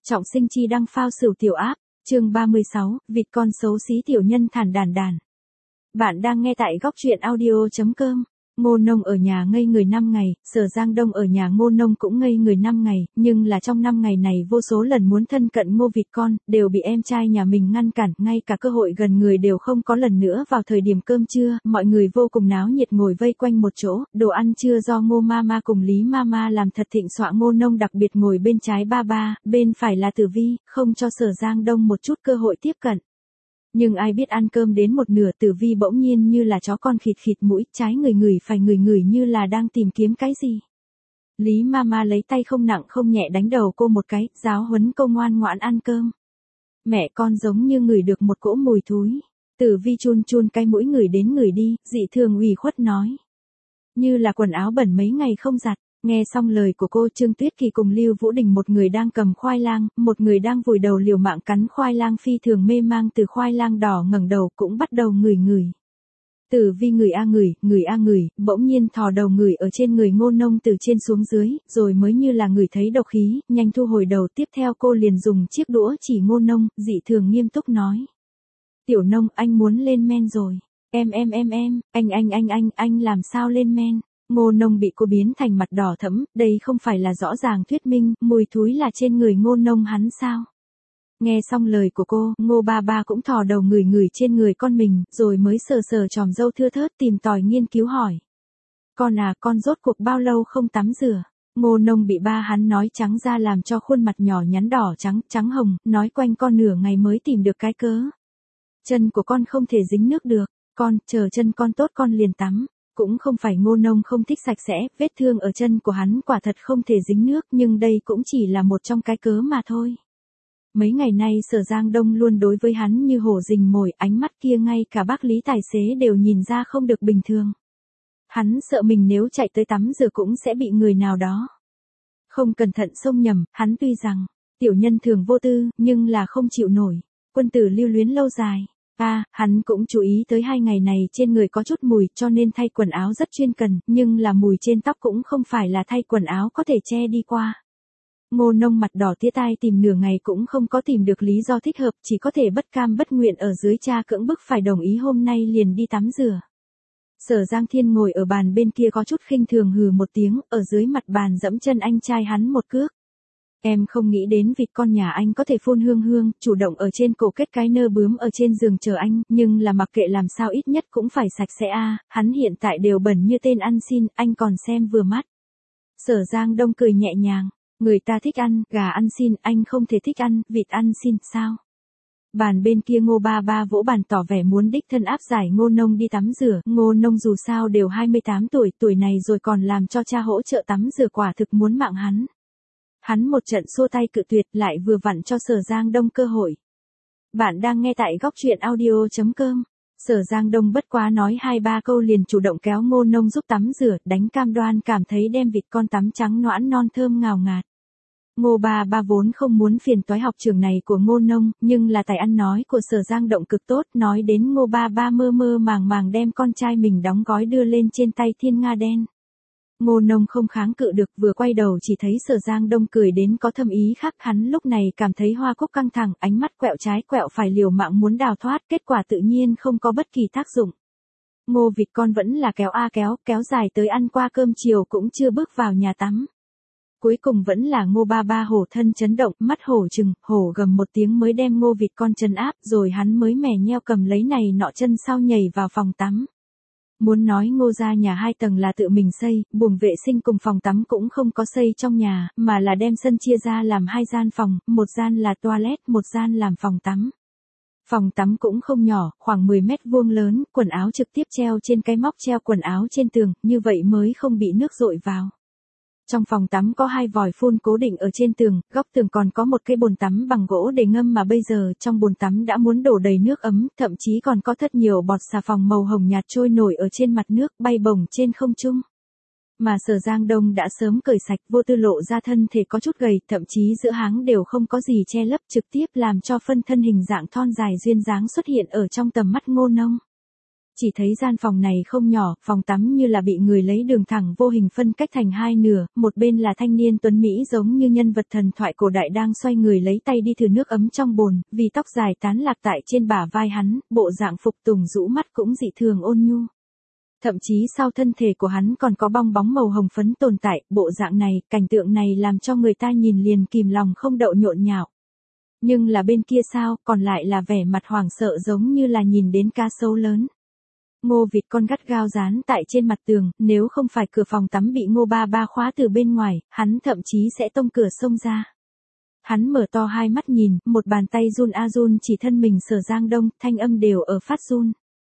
Trọng sinh chi đăng phao sửu tiểu áp, chương 36, vịt con xấu xí tiểu nhân thản đàn đàn. Bạn đang nghe tại góc truyện audio.com. Ngô Nông ở nhà ngây người 5 ngày, Sở Giang Đông ở nhà Ngô Nông cũng ngây người 5 ngày, nhưng là trong 5 ngày này vô số lần muốn thân cận Ngô vịt con, đều bị em trai nhà mình ngăn cản, ngay cả cơ hội gần người đều không có. Lần nữa vào thời điểm cơm trưa, mọi người vô cùng náo nhiệt ngồi vây quanh một chỗ, đồ ăn trưa do Ngô Mama cùng Lý Mama làm thật thịnh soạn. Ngô Nông đặc biệt ngồi bên trái ba ba, bên phải là Tử Vi, không cho Sở Giang Đông một chút cơ hội tiếp cận. Nhưng ai biết ăn cơm đến một nửa, Tử Vi bỗng nhiên như là chó con khịt khịt mũi, trái người ngửi phải người ngửi như là đang tìm kiếm cái gì. Lý Mama lấy tay không nặng không nhẹ đánh đầu cô một cái, giáo huấn cô ngoan ngoãn ăn cơm. Mẹ con giống như ngửi được một cỗ mùi thúi. Tử Vi chun chun cái mũi ngửi đến ngửi đi, dị thường ủy khuất nói. Như là quần áo bẩn mấy ngày không giặt. Nghe xong lời của cô, Trương Tuyết Kỳ cùng Lưu Vũ Đình, một người đang cầm khoai lang, một người đang vùi đầu liều mạng cắn khoai lang, phi thường mê mang từ khoai lang đỏ ngẩng đầu cũng bắt đầu ngửi ngửi. Tử Vi ngửi a ngửi, bỗng nhiên thò đầu ngửi ở trên người Ngô Nông từ trên xuống dưới, rồi mới như là ngửi thấy độc khí, nhanh thu hồi đầu. Tiếp theo cô liền dùng chiếc đũa chỉ Ngô Nông, dị thường nghiêm túc nói. Tiểu Nông, anh muốn lên men rồi. Anh làm sao lên men? Ngô Nông bị cô biến thành mặt đỏ thẫm, đây không phải là rõ ràng thuyết minh, mùi thúi là trên người Ngô Nông hắn sao? Nghe xong lời của cô, Ngô ba ba cũng thò đầu ngửi ngửi trên người con mình, rồi mới sờ sờ chòm râu thưa thớt tìm tòi nghiên cứu hỏi. Con rốt cuộc bao lâu không tắm rửa? Ngô Nông bị ba hắn nói trắng ra làm cho khuôn mặt nhỏ nhắn đỏ trắng hồng, nói quanh con nửa ngày mới tìm được cái cớ. Chân của con không thể dính nước được, chờ chân con tốt con liền tắm. Cũng không phải Ngô Nông không thích sạch sẽ, vết thương ở chân của hắn quả thật không thể dính nước, nhưng đây cũng chỉ là một trong cái cớ mà thôi. Mấy ngày nay Sở Giang Đông luôn đối với hắn như hổ rình mồi, ánh mắt kia ngay cả bác Lý tài xế đều nhìn ra không được bình thường. Hắn sợ mình nếu chạy tới tắm rửa cũng sẽ bị người nào đó không cẩn thận xông nhầm. Hắn tuy rằng tiểu nhân thường vô tư, nhưng là không chịu nổi quân tử lưu luyến lâu dài. Hắn cũng chú ý tới 2 ngày này trên người có chút mùi, cho nên thay quần áo rất chuyên cần, nhưng là mùi trên tóc cũng không phải là thay quần áo có thể che đi qua. Ngô Nông mặt đỏ tía tai tìm nửa ngày cũng không có tìm được lý do thích hợp, chỉ có thể bất cam bất nguyện ở dưới cha cưỡng bức phải đồng ý hôm nay liền đi tắm rửa. Sở Giang Thiên ngồi ở bàn bên kia có chút khinh thường hừ một tiếng, ở dưới mặt bàn dẫm chân anh trai hắn một cước. Em không nghĩ đến vịt con nhà anh có thể phun hương, chủ động ở trên cổ kết cái nơ bướm ở trên giường chờ anh, nhưng là mặc kệ làm sao ít nhất cũng phải sạch sẽ hắn hiện tại đều bẩn như tên ăn xin, anh còn xem vừa mắt. Sở Giang Đông cười nhẹ nhàng, người ta thích ăn gà ăn xin, anh không thể thích ăn vịt ăn xin sao? Bàn bên kia Ngô ba ba vỗ bàn tỏ vẻ muốn đích thân áp giải Ngô Nông đi tắm rửa. Ngô Nông dù sao đều 28 tuổi này rồi còn làm cho cha hỗ trợ tắm rửa, quả thực muốn mạng hắn. Hắn một trận xua tay cự tuyệt, lại vừa vặn cho Sở Giang Đông cơ hội. Bạn đang nghe tại góc truyện audio.com. Sở Giang Đông bất quá nói 2-3 câu liền chủ động kéo Ngô Nông giúp tắm rửa, đánh cam đoan cảm thấy đem vịt con tắm trắng nõn non thơm ngào ngạt. Ngô ba ba vốn không muốn phiền toái học trường này của Ngô Nông, nhưng là tài ăn nói của Sở Giang Động cực tốt, nói đến Ngô ba ba mơ màng đem con trai mình đóng gói đưa lên trên tay thiên nga đen. Ngô Nông không kháng cự được, vừa quay đầu chỉ thấy Sở Giang Đông cười đến có thâm ý khác. Hắn lúc này cảm thấy hoa cúc căng thẳng, ánh mắt quẹo trái quẹo phải liều mạng muốn đào thoát, kết quả tự nhiên không có bất kỳ tác dụng. Ngô vịt con vẫn là kéo dài tới ăn qua cơm chiều cũng chưa bước vào nhà tắm. Cuối cùng vẫn là Ngô ba ba hổ thân chấn động, mắt hổ trừng, hổ gầm một tiếng mới đem Ngô vịt con trấn áp, rồi hắn mới mè nheo cầm lấy này nọ chân sau nhảy vào phòng tắm. Muốn nói Ngô gia nhà 2 tầng là tự mình xây, buồng vệ sinh cùng phòng tắm cũng không có xây trong nhà, mà là đem sân chia ra làm 2 gian phòng, một gian là toilet, một gian làm phòng tắm. Phòng tắm cũng không nhỏ, khoảng 10 mét vuông lớn, quần áo trực tiếp treo trên cái móc treo quần áo trên tường, như vậy mới không bị nước dội vào. Trong phòng tắm có 2 vòi phun cố định ở trên tường, góc tường còn có một cái bồn tắm bằng gỗ để ngâm, mà bây giờ trong bồn tắm đã muốn đổ đầy nước ấm, thậm chí còn có thật nhiều bọt xà phòng màu hồng nhạt trôi nổi ở trên mặt nước, bay bổng trên không trung. Mà Sở Giang Đông đã sớm cởi sạch, vô tư lộ ra thân thể có chút gầy, thậm chí giữa háng đều không có gì che lấp, trực tiếp làm cho phân thân hình dạng thon dài duyên dáng xuất hiện ở trong tầm mắt Ngô Nông. Chỉ thấy gian phòng này không nhỏ, phòng tắm như là bị người lấy đường thẳng vô hình phân cách thành hai nửa, một bên là thanh niên tuấn Mỹ giống như nhân vật thần thoại cổ đại đang xoay người lấy tay đi thử nước ấm trong bồn, vì tóc dài tán lạc tại trên bả vai hắn, bộ dạng phục tùng rũ mắt cũng dị thường ôn nhu. Thậm chí sau thân thể của hắn còn có bong bóng màu hồng phấn tồn tại, bộ dạng này, cảnh tượng này làm cho người ta nhìn liền kìm lòng không đậu nhộn nhạo. Nhưng là bên kia sao, còn lại là vẻ mặt hoảng sợ giống như là nhìn đến cá sấu lớn. Ngô vịt con gắt gao dán tại trên mặt tường, nếu không phải cửa phòng tắm bị Ngô ba ba khóa từ bên ngoài, hắn thậm chí sẽ tông cửa xông ra. Hắn mở to hai mắt nhìn, một bàn tay run a run chỉ thân mình Sở Giang Đông, thanh âm đều ở phát run.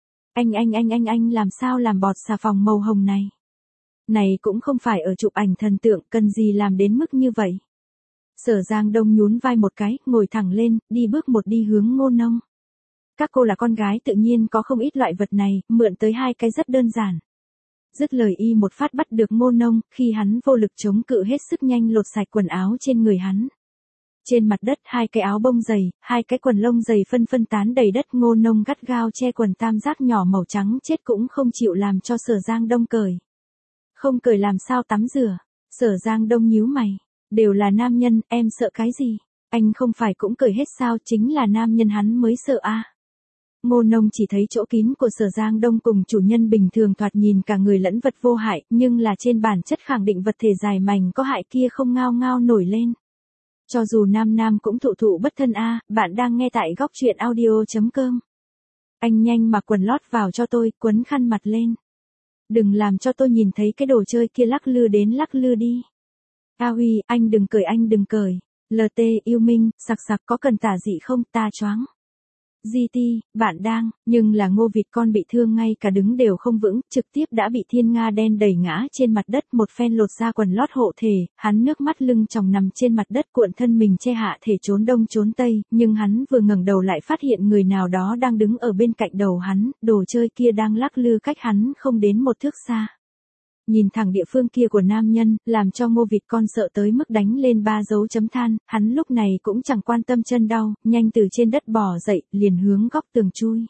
Anh làm sao làm bọt xà phòng màu hồng này? Này cũng không phải ở chụp ảnh thần tượng, cần gì làm đến mức như vậy? Sở Giang Đông nhún vai một cái, ngồi thẳng lên, đi bước một đi hướng Ngô Nông. Các cô là con gái tự nhiên có không ít loại vật này, mượn tới hai cái rất đơn giản. Dứt lời y một phát bắt được Ngô Nông, khi hắn vô lực chống cự hết sức nhanh lột sạch quần áo trên người hắn. Trên mặt đất hai cái áo bông dày, hai cái quần lông dày phân tán đầy đất. Ngô Nông gắt gao che quần tam giác nhỏ màu trắng chết cũng không chịu làm cho Sở Giang Đông cởi. Không cởi làm sao tắm rửa? Sở Giang Đông nhíu mày. Đều là nam nhân, em sợ cái gì? Anh không phải cũng cởi hết sao, chính là nam nhân hắn mới sợ a. Ngô Nông chỉ thấy chỗ kín của Sở Giang Đông cùng chủ nhân bình thường thoạt nhìn cả người lẫn vật vô hại, nhưng là trên bản chất khẳng định vật thể dài mảnh có hại kia không ngao ngao nổi lên. Cho dù nam cũng thụ bất thân a. Bạn đang nghe tại góc truyện audio.com. Anh nhanh mặc quần lót vào cho tôi, quấn khăn mặt lên. Đừng làm cho tôi nhìn thấy cái đồ chơi kia lắc lư đến lắc lư đi. A Huy, anh đừng cởi. LT yêu Minh, sặc có cần tả dị không, ta choáng. GT, bạn đang, nhưng là Ngô vịt con bị thương ngay cả đứng đều không vững, trực tiếp đã bị Thiên Nga đen đẩy ngã trên mặt đất, một phen lột ra quần lót hộ thể, hắn nước mắt lưng tròng nằm trên mặt đất cuộn thân mình che hạ thể trốn đông trốn tây, nhưng hắn vừa ngẩng đầu lại phát hiện người nào đó đang đứng ở bên cạnh đầu hắn, đồ chơi kia đang lắc lư cách hắn không đến một thước xa. Nhìn thẳng địa phương kia của nam nhân, làm cho Ngô vịt con sợ tới mức đánh lên 3 dấu chấm than, hắn lúc này cũng chẳng quan tâm chân đau, nhanh từ trên đất bò dậy, liền hướng góc tường chui.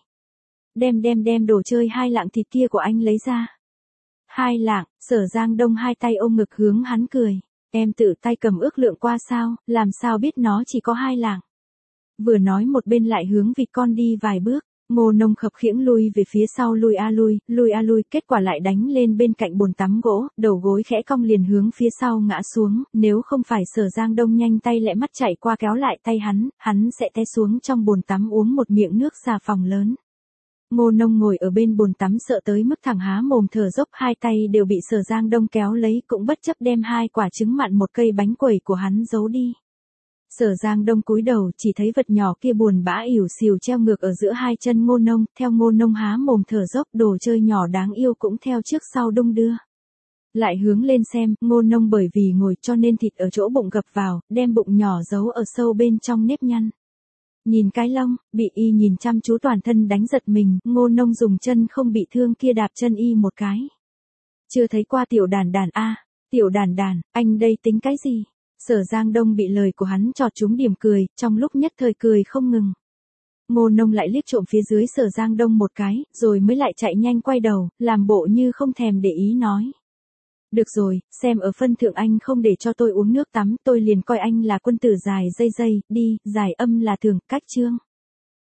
Đem đồ chơi hai lạng thịt kia của anh lấy ra. Hai lạng, Sở Giang Đông hai tay ôm ngực hướng hắn cười. Em tự tay cầm ước lượng qua sao, làm sao biết nó chỉ có 2 lạng. Vừa nói một bên lại hướng vịt con đi vài bước. Ngô Nông khập khiễng lui về phía sau lui a lui, kết quả lại đánh lên bên cạnh bồn tắm gỗ, đầu gối khẽ cong liền hướng phía sau ngã xuống, nếu không phải Sở Giang Đông nhanh tay lẹ mắt chạy qua kéo lại tay hắn sẽ té xuống trong bồn tắm uống một miệng nước xà phòng lớn. Ngô Nông ngồi ở bên bồn tắm sợ tới mức thẳng há mồm thở dốc, hai tay đều bị Sở Giang Đông kéo lấy, cũng bất chấp đem 2 quả trứng mặn một cây bánh quẩy của hắn giấu đi. Sở Giang Đông cúi đầu chỉ thấy vật nhỏ kia buồn bã ỉu xìu treo ngược ở giữa hai chân Ngô Nông, theo Ngô Nông há mồm thở dốc, đồ chơi nhỏ đáng yêu cũng theo trước sau đung đưa. Lại hướng lên xem, Ngô Nông bởi vì ngồi cho nên thịt ở chỗ bụng gập vào, đem bụng nhỏ giấu ở sâu bên trong nếp nhăn. Nhìn cái lông, bị y nhìn chăm chú toàn thân đánh giật mình, Ngô Nông dùng chân không bị thương kia đạp chân y một cái. Chưa thấy qua tiểu đàn a, tiểu đàn, anh đây tính cái gì? Sở Giang Đông bị lời của hắn chọt trúng điểm cười, trong lúc nhất thời cười không ngừng. Ngô Nông lại liếc trộm phía dưới Sở Giang Đông một cái, rồi mới lại chạy nhanh quay đầu, làm bộ như không thèm để ý nói. Được rồi, xem ở phân thượng anh không để cho tôi uống nước tắm, tôi liền coi anh là quân tử dài dây, đi, giải âm là thường, cách chương.